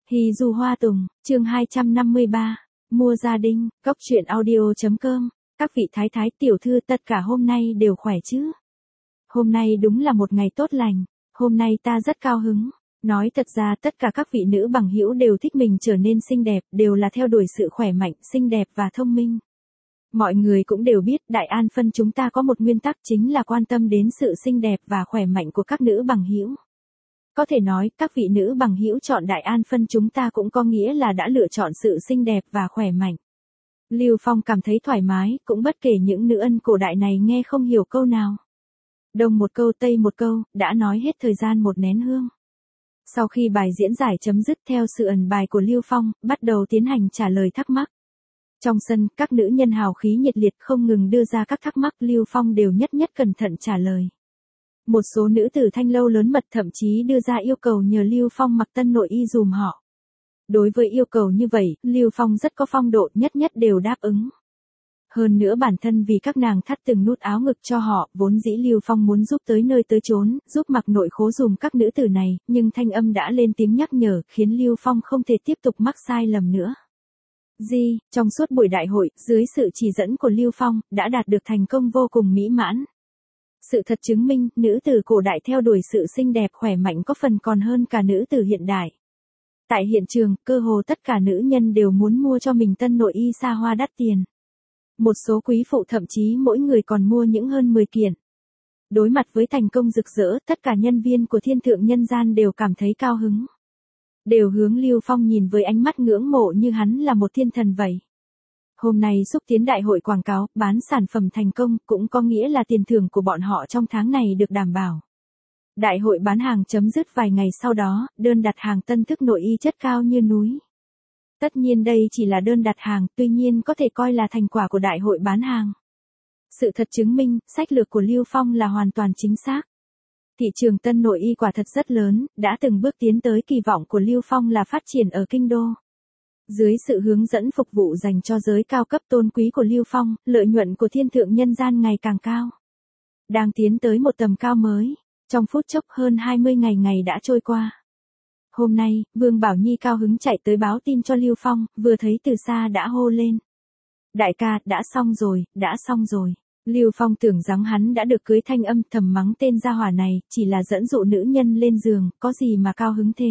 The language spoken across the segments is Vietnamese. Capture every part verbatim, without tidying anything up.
Hì dù hoa tùng, chương hai trăm năm mươi ba, mua gia đình, cốc truyện audio.com, các vị thái thái tiểu thư tất cả hôm nay đều khỏe chứ? Hôm nay đúng là một ngày tốt lành, hôm nay ta rất cao hứng. Nói thật ra tất cả các vị nữ bằng hữu đều thích mình trở nên xinh đẹp, đều là theo đuổi sự khỏe mạnh, xinh đẹp và thông minh. Mọi người cũng đều biết Đại An Phân chúng ta có một nguyên tắc chính là quan tâm đến sự xinh đẹp và khỏe mạnh của các nữ bằng hữu. Có thể nói, các vị nữ bằng hữu chọn Đại An Phân chúng ta cũng có nghĩa là đã lựa chọn sự xinh đẹp và khỏe mạnh. Lưu Phong cảm thấy thoải mái, cũng bất kể những nữ ân cổ đại này nghe không hiểu câu nào. Đông một câu tây một câu, đã nói hết thời gian một nén hương. Sau khi bài diễn giải chấm dứt theo sự ẩn bài của Lưu Phong, bắt đầu tiến hành trả lời thắc mắc. Trong sân, các nữ nhân hào khí nhiệt liệt không ngừng đưa ra các thắc mắc, Lưu Phong đều nhất nhất cẩn thận trả lời. Một số nữ tử thanh lâu lớn mật thậm chí đưa ra yêu cầu nhờ Lưu Phong mặc tân nội y dùm họ. Đối với yêu cầu như vậy, Lưu Phong rất có phong độ, nhất nhất đều đáp ứng. Hơn nữa bản thân vì các nàng thắt từng nút áo ngực cho họ, vốn dĩ Lưu Phong muốn giúp tới nơi tới chốn, giúp mặc nội khố dùm các nữ tử này, nhưng thanh âm đã lên tiếng nhắc nhở, khiến Lưu Phong không thể tiếp tục mắc sai lầm nữa. Di, trong suốt buổi đại hội, dưới sự chỉ dẫn của Lưu Phong, đã đạt được thành công vô cùng mỹ mãn. Sự thật chứng minh, nữ tử cổ đại theo đuổi sự xinh đẹp khỏe mạnh có phần còn hơn cả nữ tử hiện đại. Tại hiện trường, cơ hồ tất cả nữ nhân đều muốn mua cho mình tân nội y xa hoa đắt tiền. Một số quý phụ thậm chí mỗi người còn mua những hơn mười kiện. Đối mặt với thành công rực rỡ, tất cả nhân viên của Thiên Thượng Nhân Gian đều cảm thấy cao hứng. Đều hướng Lưu Phong nhìn với ánh mắt ngưỡng mộ như hắn là một thiên thần vậy. Hôm nay xúc tiến đại hội quảng cáo, bán sản phẩm thành công, cũng có nghĩa là tiền thưởng của bọn họ trong tháng này được đảm bảo. Đại hội bán hàng chấm dứt vài ngày sau đó, đơn đặt hàng tân thức nội y chất cao như núi. Tất nhiên đây chỉ là đơn đặt hàng, tuy nhiên có thể coi là thành quả của đại hội bán hàng. Sự thật chứng minh, sách lược của Lưu Phong là hoàn toàn chính xác. Thị trường tân nội y quả thật rất lớn, đã từng bước tiến tới kỳ vọng của Lưu Phong là phát triển ở kinh đô. Dưới sự hướng dẫn phục vụ dành cho giới cao cấp tôn quý của Lưu Phong, lợi nhuận của Thiên Thượng Nhân Gian ngày càng cao. Đang tiến tới một tầm cao mới. Trong phút chốc hơn hai mươi ngày ngày đã trôi qua. Hôm nay, Vương Bảo Nhi cao hứng chạy tới báo tin cho Lưu Phong, vừa thấy từ xa đã hô lên. Đại ca, đã xong rồi, đã xong rồi. Lưu Phong tưởng rằng hắn đã được cưới, thanh âm thầm mắng tên gia hỏa này, chỉ là dẫn dụ nữ nhân lên giường, có gì mà cao hứng thế.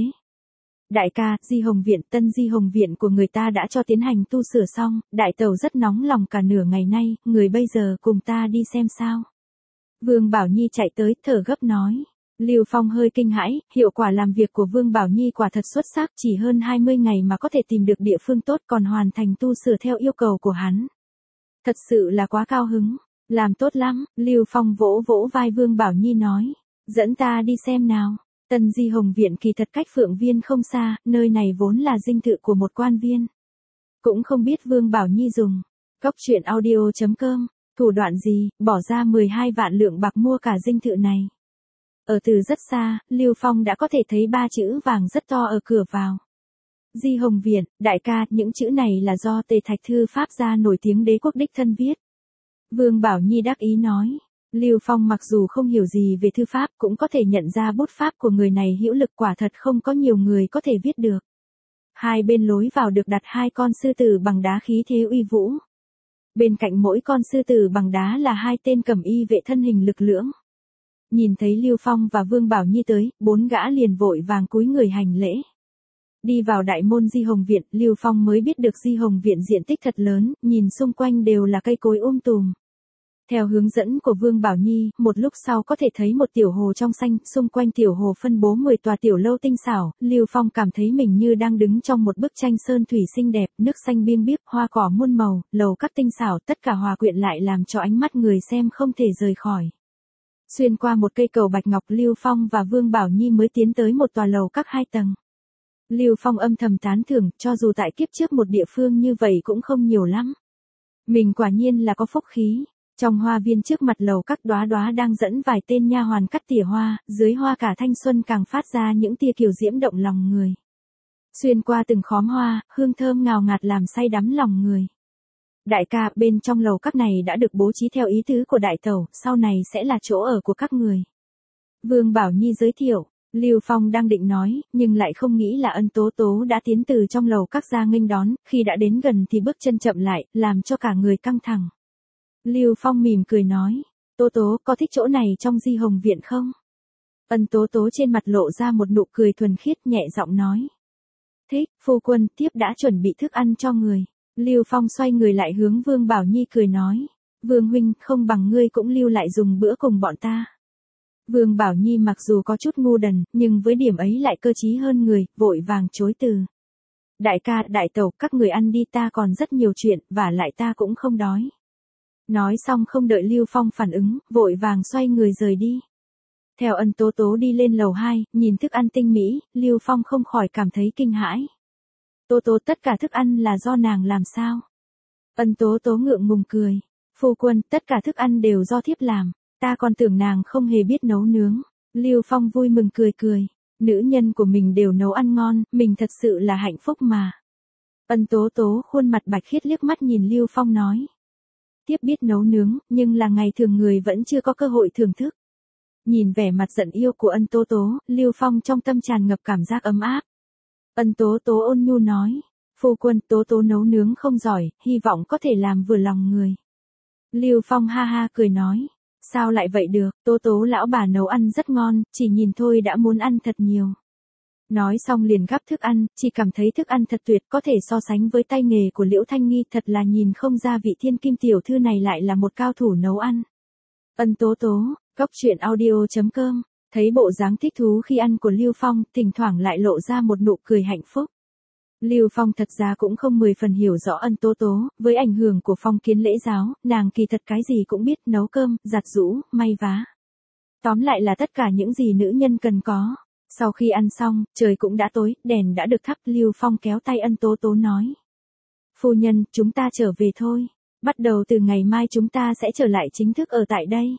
Đại ca, Di Hồng Viện, tân Di Hồng Viện của người ta đã cho tiến hành tu sửa xong, đại tẩu rất nóng lòng cả nửa ngày nay, người bây giờ cùng ta đi xem sao. Vương Bảo Nhi chạy tới, thở gấp nói. Lưu Phong hơi kinh hãi, hiệu quả làm việc của Vương Bảo Nhi quả thật xuất sắc, chỉ hơn hai mươi ngày mà có thể tìm được địa phương tốt còn hoàn thành tu sửa theo yêu cầu của hắn. Thật sự là quá cao hứng, làm tốt lắm, Lưu Phong vỗ vỗ vai Vương Bảo Nhi nói. Dẫn ta đi xem nào. Tân Di Hồng Viện kỳ thật cách Phượng Viên không xa, nơi này vốn là dinh thự của một quan viên. Cũng không biết Vương Bảo Nhi dùng. Cốc truyện audio.com. Thủ đoạn gì, bỏ ra mười hai vạn lượng bạc mua cả dinh thự này. Ở từ rất xa, Lưu Phong đã có thể thấy ba chữ vàng rất to ở cửa vào. Di Hồng Viện, đại ca, những chữ này là do Tề Thạch Thư Pháp gia nổi tiếng đế quốc đích thân viết. Vương Bảo Nhi đắc ý nói. Lưu Phong mặc dù không hiểu gì về thư pháp cũng có thể nhận ra bút pháp của người này hữu lực, quả thật không có nhiều người có thể viết được. Hai bên lối vào được đặt hai con sư tử bằng đá khí thế uy vũ. Bên cạnh mỗi con sư tử bằng đá là hai tên cẩm y vệ thân hình lực lưỡng. Nhìn thấy Lưu Phong và Vương Bảo Nhi tới, bốn gã liền vội vàng cúi người hành lễ. Đi vào đại môn Di Hồng Viện, Lưu Phong mới biết được Di Hồng Viện diện tích thật lớn, nhìn xung quanh đều là cây cối um tùm. Theo hướng dẫn của Vương Bảo Nhi, một lúc sau có thể thấy một tiểu hồ trong xanh, xung quanh tiểu hồ phân bố mười tòa tiểu lâu tinh xảo, Lưu Phong cảm thấy mình như đang đứng trong một bức tranh sơn thủy xinh đẹp, nước xanh biêng biếc, hoa cỏ muôn màu, lầu các tinh xảo, tất cả hòa quyện lại làm cho ánh mắt người xem không thể rời khỏi. Xuyên qua một cây cầu bạch ngọc, Lưu Phong và Vương Bảo Nhi mới tiến tới một tòa lầu các hai tầng. Lưu Phong âm thầm tán thưởng, cho dù tại kiếp trước một địa phương như vậy cũng không nhiều lắm. Mình quả nhiên là có phúc khí. Trong hoa viên trước mặt lầu các đóa đóa đang dẫn vài tên nha hoàn cắt tỉa hoa, dưới hoa cả thanh xuân càng phát ra những tia kiều diễm động lòng người. Xuyên qua từng khóm hoa, hương thơm ngào ngạt làm say đắm lòng người. Đại ca, bên trong lầu các này đã được bố trí theo ý tứ của đại tẩu, sau này sẽ là chỗ ở của các người. Vương Bảo Nhi giới thiệu, Lưu Phong đang định nói, nhưng lại không nghĩ là Ân Tố Tố đã tiến từ trong lầu các ra nghênh đón, khi đã đến gần thì bước chân chậm lại, làm cho cả người căng thẳng. Lưu Phong mỉm cười nói, Tố Tố có thích chỗ này trong Di Hồng Viện không? Ân Tố Tố trên mặt lộ ra một nụ cười thuần khiết, nhẹ giọng nói. Thích, phu quân, tiếp đã chuẩn bị thức ăn cho người. Lưu Phong xoay người lại hướng Vương Bảo Nhi cười nói, Vương huynh, không bằng ngươi cũng lưu lại dùng bữa cùng bọn ta. Vương Bảo Nhi mặc dù có chút ngu đần, nhưng với điểm ấy lại cơ trí hơn người, vội vàng chối từ. Đại ca, đại tẩu, các người ăn đi, ta còn rất nhiều chuyện, và lại ta cũng không đói. Nói xong không đợi Lưu Phong phản ứng, vội vàng xoay người rời đi. Theo Ân Tố Tố đi lên lầu hai, nhìn thức ăn tinh mỹ, Lưu Phong không khỏi cảm thấy kinh hãi. Tố Tố, tất cả thức ăn là do nàng làm sao? Ân Tố Tố ngượng ngùng cười. Phu quân, tất cả thức ăn đều do thiếp làm. Ta còn tưởng nàng không hề biết nấu nướng. Lưu Phong vui mừng cười cười. Nữ nhân của mình đều nấu ăn ngon, mình thật sự là hạnh phúc mà. Ân Tố Tố khuôn mặt bạch khiết liếc mắt nhìn Lưu Phong nói. Thiếp biết nấu nướng, nhưng là ngày thường người vẫn chưa có cơ hội thưởng thức. Nhìn vẻ mặt giận yêu của Ân Tố Tố, Lưu Phong trong tâm tràn ngập cảm giác ấm áp. Ân Tố Tố ôn nhu nói. Phu quân, Tố Tố nấu nướng không giỏi, hy vọng có thể làm vừa lòng người. Lưu Phong ha ha cười nói. Sao lại vậy được, Tố Tố lão bà nấu ăn rất ngon, chỉ nhìn thôi đã muốn ăn thật nhiều. Nói xong liền gắp thức ăn, chỉ cảm thấy thức ăn thật tuyệt, có thể so sánh với tay nghề của Liễu Thanh Nghi, thật là nhìn không ra vị thiên kim tiểu thư này lại là một cao thủ nấu ăn. Ân Tố Tố, Cốc truyện audio chấm com, thấy bộ dáng thích thú khi ăn của Lưu Phong, thỉnh thoảng lại lộ ra một nụ cười hạnh phúc. Lưu Phong thật ra cũng không mười phần hiểu rõ Ân Tố Tố, với ảnh hưởng của phong kiến lễ giáo, nàng kỳ thật cái gì cũng biết, nấu cơm, giặt giũ, may vá. Tóm lại là tất cả những gì nữ nhân cần có. Sau khi ăn xong, trời cũng đã tối, đèn đã được thắp, Lưu Phong kéo tay Ân Tố Tố nói. Phu nhân, chúng ta trở về thôi. Bắt đầu từ ngày mai chúng ta sẽ trở lại chính thức ở tại đây.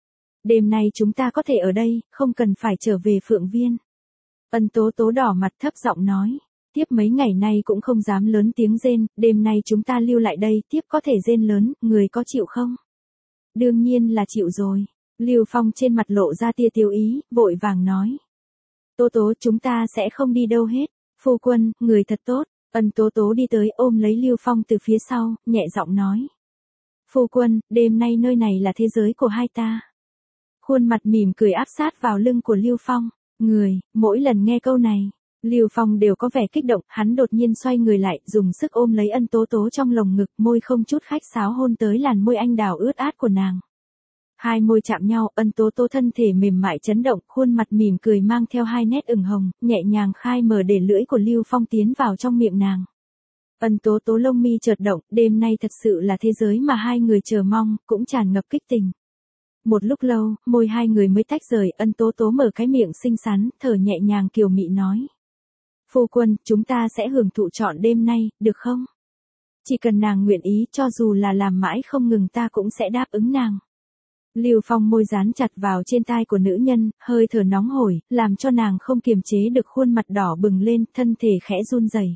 Đêm nay chúng ta có thể ở đây, không cần phải trở về Phượng Viên. Ân Tố Tố đỏ mặt thấp giọng nói. Tiếp mấy ngày nay cũng không dám lớn tiếng rên, đêm nay chúng ta lưu lại đây, tiếp có thể rên lớn, người có chịu không? Đương nhiên là chịu rồi. Lưu Phong trên mặt lộ ra tia tiêu ý, vội vàng nói. Tố Tố, chúng ta sẽ không đi đâu hết. Phu quân, người thật tốt. Ân Tố Tố đi tới ôm lấy Lưu Phong từ phía sau, nhẹ giọng nói. Phu quân, đêm nay nơi này là thế giới của hai ta. Khuôn mặt mỉm cười áp sát vào lưng của Lưu Phong. Người, mỗi lần nghe câu này, Lưu Phong đều có vẻ kích động, hắn đột nhiên xoay người lại, dùng sức ôm lấy Ân Tố Tố trong lồng ngực, môi không chút khách sáo hôn tới làn môi anh đào ướt át của nàng. Hai môi chạm nhau, Ân Tố Tố thân thể mềm mại chấn động, khuôn mặt mỉm cười mang theo hai nét ửng hồng, nhẹ nhàng khai mở để lưỡi của Lưu Phong tiến vào trong miệng nàng. Ân Tố Tố lông mi chợt động, đêm nay thật sự là thế giới mà hai người chờ mong, cũng tràn ngập kích tình. Một lúc lâu, môi hai người mới tách rời, Ân Tố Tố mở cái miệng xinh xắn, thở nhẹ nhàng kiều mị nói. Phu quân, chúng ta sẽ hưởng thụ trọn đêm nay, được không? Chỉ cần nàng nguyện ý, cho dù là làm mãi không ngừng ta cũng sẽ đáp ứng nàng. Lưu Phong môi dán chặt vào trên tai của nữ nhân, hơi thở nóng hổi, làm cho nàng không kiềm chế được khuôn mặt đỏ bừng lên, thân thể khẽ run rẩy.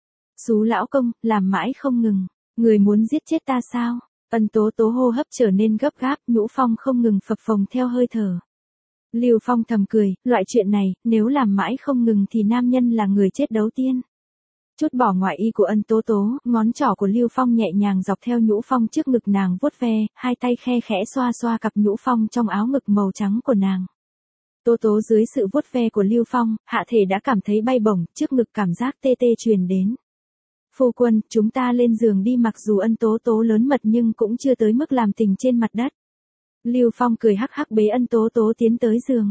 Xú lão công, làm mãi không ngừng, người muốn giết chết ta sao? Ân Tố Tố hô hấp trở nên gấp gáp, nhũ phong không ngừng phập phồng theo hơi thở. Lưu Phong thầm cười, loại chuyện này, nếu làm mãi không ngừng thì nam nhân là người chết đầu tiên. Chút bỏ ngoại y của Ân Tố Tố, ngón trỏ của Lưu Phong nhẹ nhàng dọc theo nhũ phong trước ngực nàng vuốt ve, hai tay khe khẽ xoa xoa cặp nhũ phong trong áo ngực màu trắng của nàng. Tố Tố dưới sự vuốt ve của Lưu Phong, hạ thể đã cảm thấy bay bổng, trước ngực cảm giác tê tê truyền đến. Phu quân, chúng ta lên giường đi, mặc dù Ân Tố Tố lớn mật nhưng cũng chưa tới mức làm tình trên mặt đất. Lưu Phong cười hắc hắc bế Ân Tố Tố tiến tới giường.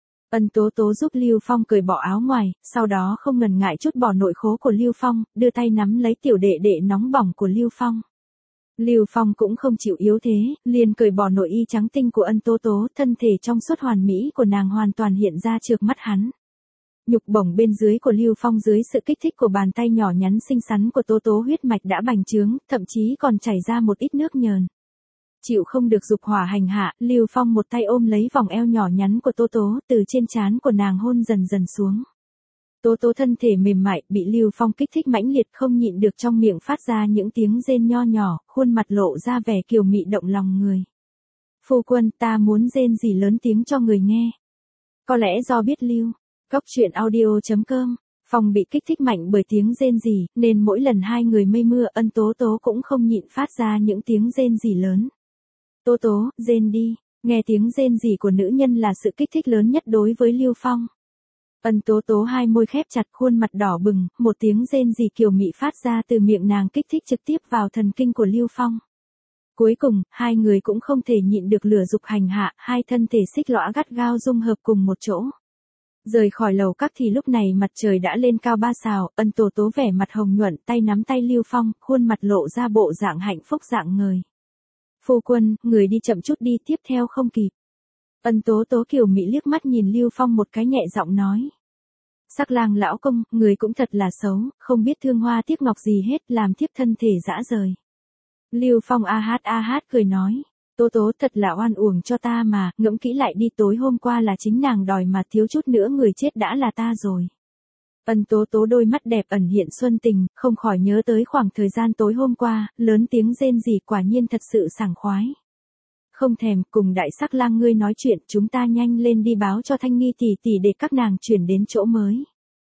Ân Tố Tố giúp Lưu Phong cởi bỏ áo ngoài, sau đó không ngần ngại chút bỏ nội khố của Lưu Phong, đưa tay nắm lấy tiểu đệ đệ nóng bỏng của Lưu Phong. Lưu Phong cũng không chịu yếu thế, liền cởi bỏ nội y trắng tinh của Ân Tố Tố, thân thể trong suốt hoàn mỹ của nàng hoàn toàn hiện ra trước mắt hắn. Nhục bổng bên dưới của Lưu Phong dưới sự kích thích của bàn tay nhỏ nhắn xinh xắn của Tố Tố, huyết mạch đã bành trướng, thậm chí còn chảy ra một ít nước nhờn. Chịu không được dục hỏa hành hạ, Lưu Phong một tay ôm lấy vòng eo nhỏ nhắn của Tố Tố, từ trên trán của nàng hôn dần dần xuống. Tố Tố thân thể mềm mại, bị Lưu Phong kích thích mãnh liệt, không nhịn được trong miệng phát ra những tiếng rên nho nhỏ, khuôn mặt lộ ra vẻ kiều mị động lòng người. Phu quân, ta muốn rên gì lớn tiếng cho người nghe. Có lẽ do biết Lưu Cốc truyện audio chấm com. Phong bị kích thích mạnh bởi tiếng rên rỉ, nên mỗi lần hai người mây mưa Ân Tố Tố cũng không nhịn phát ra những tiếng rên rỉ lớn. Tố Tố, rên đi. Nghe tiếng rên rỉ của nữ nhân là sự kích thích lớn nhất đối với Lưu Phong. Ân Tố Tố hai môi khép chặt, khuôn mặt đỏ bừng, một tiếng rên rỉ kiều mị phát ra từ miệng nàng kích thích trực tiếp vào thần kinh của Lưu Phong. Cuối cùng, hai người cũng không thể nhịn được lửa dục hành hạ, hai thân thể xích lõa gắt gao dung hợp cùng một chỗ. Rời khỏi lầu các thì lúc này mặt trời đã lên cao ba sào, Ân Tố Tố vẻ mặt hồng nhuận, tay nắm tay Lưu Phong, khuôn mặt lộ ra bộ dạng hạnh phúc dạng người. Phu quân, người đi chậm chút đi, tiếp theo không kịp. Ân Tố Tố kiều mị liếc mắt nhìn Lưu Phong một cái, nhẹ giọng nói. Sắc lang lão công, người cũng thật là xấu, không biết thương hoa tiếc ngọc gì hết, làm thiếp thân thể dã rời. Lưu Phong a hát a hát cười nói. Tố Tố thật là oan uổng cho ta mà, ngẫm kỹ lại đi, tối hôm qua là chính nàng đòi mà, thiếu chút nữa người chết đã là ta rồi. Ân Tố Tố đôi mắt đẹp ẩn hiện xuân tình, không khỏi nhớ tới khoảng thời gian tối hôm qua, lớn tiếng rên rỉ, quả nhiên thật sự sảng khoái. Không thèm, cùng đại sắc lang ngươi nói chuyện, chúng ta nhanh lên đi báo cho Thanh Nghi tỷ tỷ để các nàng chuyển đến chỗ mới.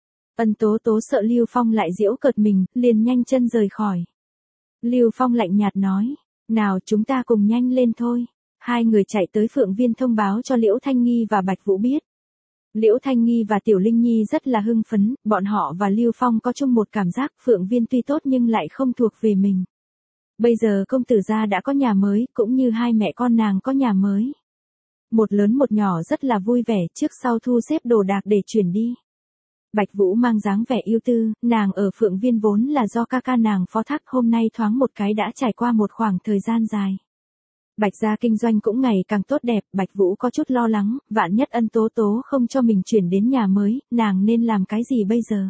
Ân Tố Tố sợ Lưu Phong lại giễu cợt mình, liền nhanh chân rời khỏi. Lưu Phong lạnh nhạt nói. Nào chúng ta cùng nhanh lên thôi. Hai người chạy tới Phượng Viên thông báo cho Liễu Thanh Nghi và Bạch Vũ biết. Liễu Thanh Nghi và Tiểu Linh Nhi rất là hưng phấn, bọn họ và Lưu Phong có chung một cảm giác, Phượng Viên tuy tốt nhưng lại không thuộc về mình. Bây giờ công tử gia đã có nhà mới, cũng như hai mẹ con nàng có nhà mới. Một lớn một nhỏ rất là vui vẻ, trước sau thu xếp đồ đạc để chuyển đi. Bạch Vũ mang dáng vẻ yêu tư, nàng ở Phượng Viên vốn là do ca ca nàng phó thác, hôm nay thoáng một cái đã trải qua một khoảng thời gian dài. Bạch gia kinh doanh cũng ngày càng tốt đẹp, Bạch Vũ có chút lo lắng, vạn nhất Ân Tố Tố không cho mình chuyển đến nhà mới, nàng nên làm cái gì bây giờ?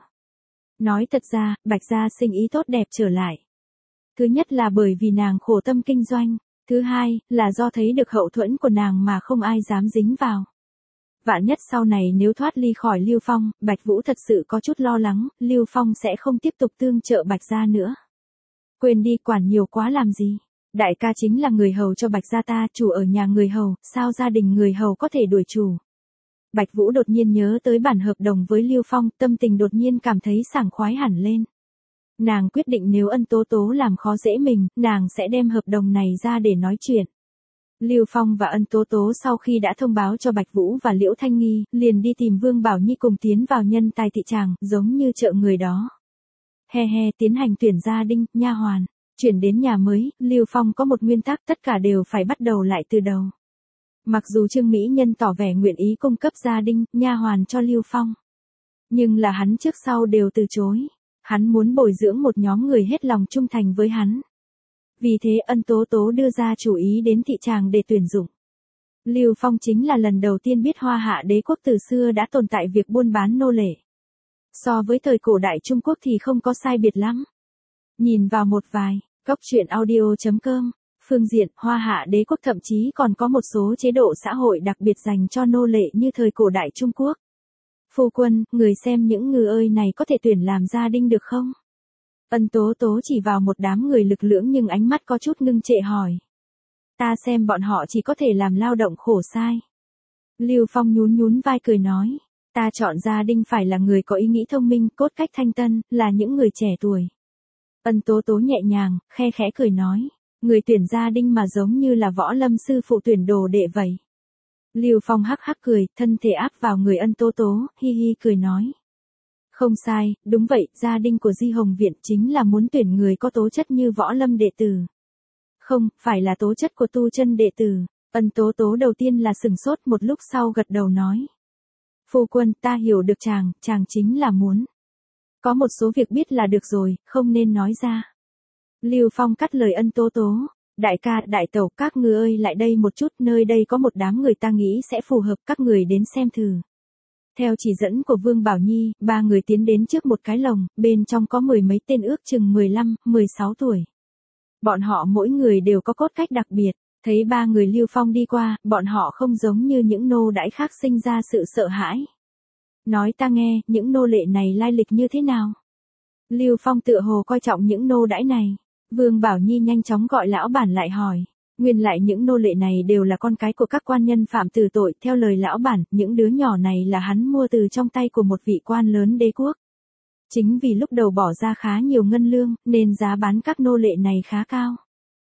Nói thật ra, Bạch gia sinh ý tốt đẹp trở lại. Thứ nhất là bởi vì nàng khổ tâm kinh doanh, thứ hai là do thấy được hậu thuẫn của nàng mà không ai dám dính vào. Vạn nhất sau này nếu thoát ly khỏi Lưu Phong, Bạch Vũ thật sự có chút lo lắng, Lưu Phong sẽ không tiếp tục tương trợ Bạch gia nữa. Quên đi, quản nhiều quá làm gì? Đại ca chính là người hầu cho Bạch gia ta, chủ ở nhà người hầu, sao gia đình người hầu có thể đuổi chủ? Bạch Vũ đột nhiên nhớ tới bản hợp đồng với Lưu Phong, tâm tình đột nhiên cảm thấy sảng khoái hẳn lên. Nàng quyết định nếu Ân Tố Tố làm khó dễ mình, nàng sẽ đem hợp đồng này ra để nói chuyện. Lưu Phong và Ân Tố Tố sau khi đã thông báo cho Bạch Vũ và Liễu Thanh Nghi, liền đi tìm Vương Bảo Nhi cùng tiến vào nhân tài thị tràng, giống như chợ người đó. He he, tiến hành tuyển gia đinh, nha hoàn, chuyển đến nhà mới, Lưu Phong có một nguyên tắc, tất cả đều phải bắt đầu lại từ đầu. Mặc dù Trương Mỹ Nhân tỏ vẻ nguyện ý cung cấp gia đinh, nha hoàn cho Lưu Phong, nhưng là hắn trước sau đều từ chối. Hắn muốn bồi dưỡng một nhóm người hết lòng trung thành với hắn. Vì thế Ân Tố Tố đưa ra chủ ý đến thị tràng để tuyển dụng. Lưu Phong chính là lần đầu tiên biết Hoa Hạ đế quốc từ xưa đã tồn tại việc buôn bán nô lệ. So với thời cổ đại Trung Quốc thì không có sai biệt lắm. Nhìn vào một vài, cốc truyện audio chấm com, phương diện Hoa Hạ đế quốc thậm chí còn có một số chế độ xã hội đặc biệt dành cho nô lệ như thời cổ đại Trung Quốc. Phu quân, người xem những ngư ơi này có thể tuyển làm gia đinh được không? Ân Tố Tố chỉ vào một đám người lực lưỡng nhưng ánh mắt có chút ngưng trệ hỏi. Ta xem bọn họ chỉ có thể làm lao động khổ sai. Lưu Phong nhún nhún vai cười nói. Ta chọn gia đinh phải là người có ý nghĩ thông minh, cốt cách thanh tân, là những người trẻ tuổi. Ân Tố Tố nhẹ nhàng, khe khẽ cười nói. Người tuyển gia đinh mà giống như là võ lâm sư phụ tuyển đồ đệ vậy. Lưu Phong hắc hắc cười, thân thể áp vào người Ân Tố Tố, hi hi cười nói. Không sai, đúng vậy, gia đinh của Di Hồng Viện chính là muốn tuyển người có tố chất như võ lâm đệ tử. Không, phải là tố chất của tu chân đệ tử. Ân Tố Tố đầu tiên là sừng sốt, một lúc sau gật đầu nói. Phu quân, ta hiểu được chàng, chàng chính là muốn. Có một số việc biết là được rồi, không nên nói ra. Lưu Phong cắt lời Ân Tố Tố. Đại ca, đại tẩu, các ngươi ơi lại đây một chút, nơi đây có một đám người ta nghĩ sẽ phù hợp, các người đến xem thử. Theo chỉ dẫn của Vương Bảo Nhi, ba người tiến đến trước một cái lồng, bên trong có mười mấy tên ước chừng mười lăm, mười sáu tuổi. Bọn họ mỗi người đều có cốt cách đặc biệt, thấy ba người Lưu Phong đi qua, bọn họ không giống như những nô đãi khác sinh ra sự sợ hãi. Nói ta nghe, những nô lệ này lai lịch như thế nào? Lưu Phong tựa hồ coi trọng những nô đãi này. Vương Bảo Nhi nhanh chóng gọi lão bản lại hỏi. Nguyên lại những nô lệ này đều là con cái của các quan nhân phạm tử tội, theo lời lão bản, những đứa nhỏ này là hắn mua từ trong tay của một vị quan lớn đế quốc. Chính vì lúc đầu bỏ ra khá nhiều ngân lương, nên giá bán các nô lệ này khá cao.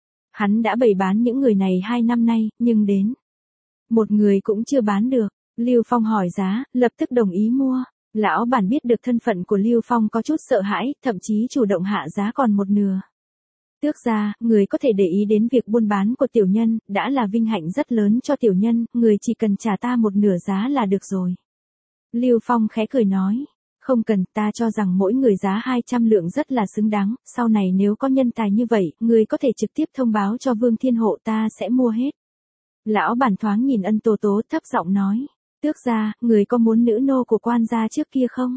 Hắn đã bày bán những người này hai năm nay, nhưng đến một người cũng chưa bán được. Lưu Phong hỏi giá, lập tức đồng ý mua. Lão bản biết được thân phận của Lưu Phong có chút sợ hãi, thậm chí chủ động hạ giá còn một nửa. Tước gia, người có thể để ý đến việc buôn bán của tiểu nhân, đã là vinh hạnh rất lớn cho tiểu nhân, người chỉ cần trả ta một nửa giá là được rồi. Lưu Phong khẽ cười nói, không cần, ta cho rằng mỗi người giá hai trăm lượng rất là xứng đáng, sau này nếu có nhân tài như vậy, người có thể trực tiếp thông báo cho Vương Thiên Hộ, ta sẽ mua hết. Lão bản thoáng nhìn Ân Tố Tố thấp giọng nói, tước gia, người có muốn nữ nô của quan gia trước kia không?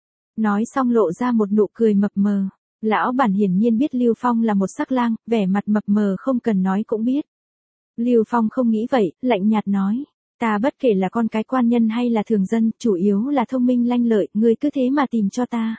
Nói xong lộ ra một nụ cười mập mờ. Lão bản hiển nhiên biết Lưu Phong là một sắc lang, vẻ mặt mập mờ không cần nói cũng biết. Lưu Phong không nghĩ vậy, lạnh nhạt nói, ta bất kể là con cái quan nhân hay là thường dân, chủ yếu là thông minh lanh lợi, người cứ thế mà tìm cho ta.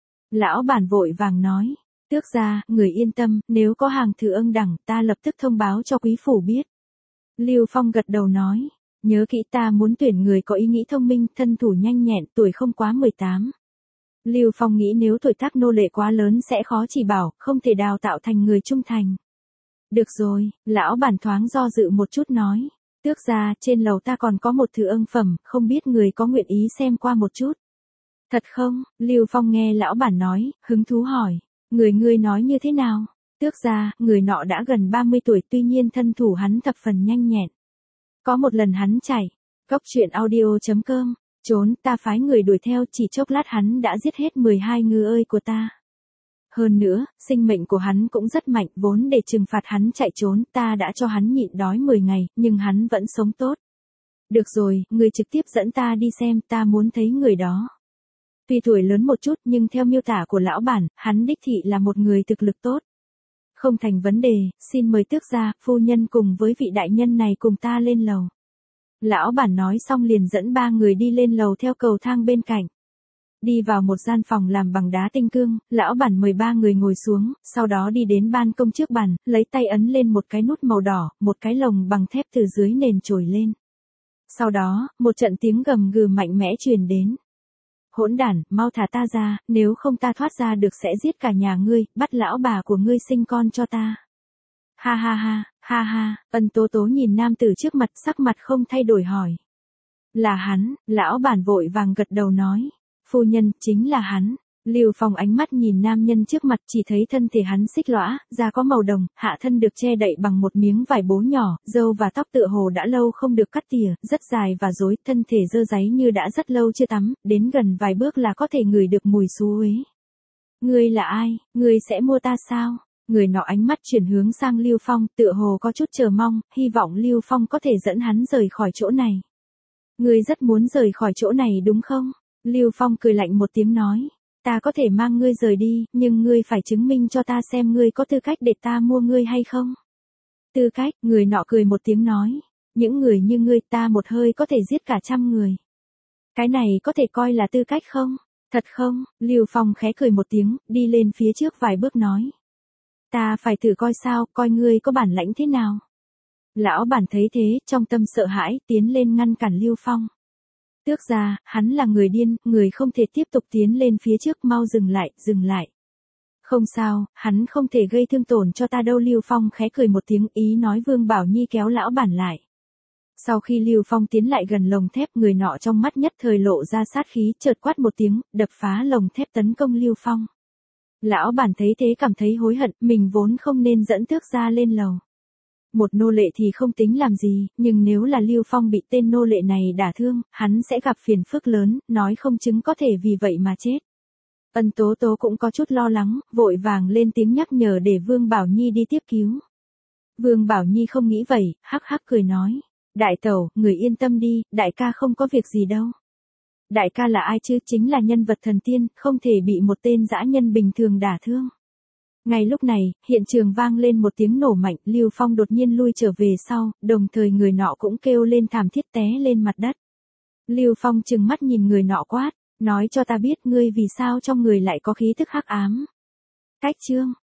Lão bản vội vàng nói, tước gia, người yên tâm, nếu có hàng thừa ưng đẳng, ta lập tức thông báo cho quý phủ biết. Lưu Phong gật đầu nói, nhớ kỹ, ta muốn tuyển người có ý nghĩ thông minh, thân thủ nhanh nhẹn, tuổi không quá mười tám. Lưu Phong nghĩ nếu tuổi tác nô lệ quá lớn sẽ khó chỉ bảo, không thể đào tạo thành người trung thành. Được rồi, lão bản thoáng do dự một chút nói, tước gia, trên lầu ta còn có một thứ ưng phẩm, không biết người có nguyện ý xem qua một chút. Thật không? Lưu Phong nghe lão bản nói, hứng thú hỏi, người ngươi nói như thế nào? Tước gia, người nọ đã gần ba mươi tuổi, tuy nhiên thân thủ hắn thập phần nhanh nhẹn. Có một lần hắn chạy, Cốc truyện audio chấm com, trốn, ta phái người đuổi theo, chỉ chốc lát hắn đã giết hết mười hai ngư ơi của ta. Hơn nữa, sinh mệnh của hắn cũng rất mạnh, vốn để trừng phạt hắn chạy trốn, ta đã cho hắn nhịn đói mười ngày, nhưng hắn vẫn sống tốt. Được rồi, người trực tiếp dẫn ta đi xem, ta muốn thấy người đó. Tuy tuổi lớn một chút nhưng theo miêu tả của lão bản, hắn đích thị là một người thực lực tốt. Không thành vấn đề, xin mời tước gia, phu nhân cùng với vị đại nhân này cùng ta lên lầu. Lão bản nói xong liền dẫn ba người đi lên lầu theo cầu thang bên cạnh. Đi vào một gian phòng làm bằng đá tinh cương, lão bản mời ba người ngồi xuống, sau đó đi đến ban công trước bàn, lấy tay ấn lên một cái nút màu đỏ, một cái lồng bằng thép từ dưới nền trồi lên. Sau đó, một trận tiếng gầm gừ mạnh mẽ truyền đến. Hỗn đản, mau thả ta ra, nếu không ta thoát ra được sẽ giết cả nhà ngươi, bắt lão bà của ngươi sinh con cho ta. Ha ha ha, ha ha, Ân Tố Tố nhìn nam tử trước mặt, sắc mặt không thay đổi hỏi. Là hắn, lão bản vội vàng gật đầu nói. Phu nhân, chính là hắn. Lưu Phong ánh mắt nhìn nam nhân trước mặt, chỉ thấy thân thể hắn xích lõa, da có màu đồng, hạ thân được che đậy bằng một miếng vải bố nhỏ, râu và tóc tựa hồ đã lâu không được cắt tỉa, rất dài và rối, thân thể dơ dáy như đã rất lâu chưa tắm, đến gần vài bước là có thể ngửi được mùi xú uế. Ngươi là ai, ngươi sẽ mua ta sao? Người nọ ánh mắt chuyển hướng sang Lưu Phong, tựa hồ có chút chờ mong, hy vọng Lưu Phong có thể dẫn hắn rời khỏi chỗ này. Ngươi rất muốn rời khỏi chỗ này đúng không? Lưu Phong cười lạnh một tiếng nói, ta có thể mang ngươi rời đi, nhưng ngươi phải chứng minh cho ta xem ngươi có tư cách để ta mua ngươi hay không. Tư cách, người nọ cười một tiếng nói, những người như ngươi ta một hơi có thể giết cả trăm người. Cái này có thể coi là tư cách không? Thật không? Lưu Phong khẽ cười một tiếng, đi lên phía trước vài bước nói. Ta phải thử coi sao, coi ngươi có bản lãnh thế nào. Lão bản thấy thế, trong tâm sợ hãi, tiến lên ngăn cản Lưu Phong. Tước gia, hắn là người điên, người không thể tiếp tục tiến lên phía trước, mau dừng lại, dừng lại. Không sao, hắn không thể gây thương tổn cho ta đâu. Lưu Phong khẽ cười một tiếng, ý nói Vương Bảo Nhi kéo lão bản lại. Sau khi Lưu Phong tiến lại gần lồng thép, người nọ trong mắt nhất thời lộ ra sát khí, chợt quát một tiếng, đập phá lồng thép tấn công Lưu Phong. Lão bản thấy thế cảm thấy hối hận, mình vốn không nên dẫn tước gia lên lầu. Một nô lệ thì không tính làm gì, nhưng nếu là Lưu Phong bị tên nô lệ này đả thương, hắn sẽ gặp phiền phức lớn, nói không chứng có thể vì vậy mà chết. Ân Tố Tố cũng có chút lo lắng, vội vàng lên tiếng nhắc nhở để Vương Bảo Nhi đi tiếp cứu. Vương Bảo Nhi không nghĩ vậy, hắc hắc cười nói, đại tẩu, người yên tâm đi, đại ca không có việc gì đâu. Đại ca là ai chứ, chính là nhân vật thần tiên, không thể bị một tên dã nhân bình thường đả thương. Ngay lúc này, hiện trường vang lên một tiếng nổ mạnh, Lưu Phong đột nhiên lui trở về sau, đồng thời người nọ cũng kêu lên thảm thiết té lên mặt đất. Lưu Phong trừng mắt nhìn người nọ quát, nói cho ta biết ngươi vì sao trong người lại có khí tức hắc ám. Cách chương,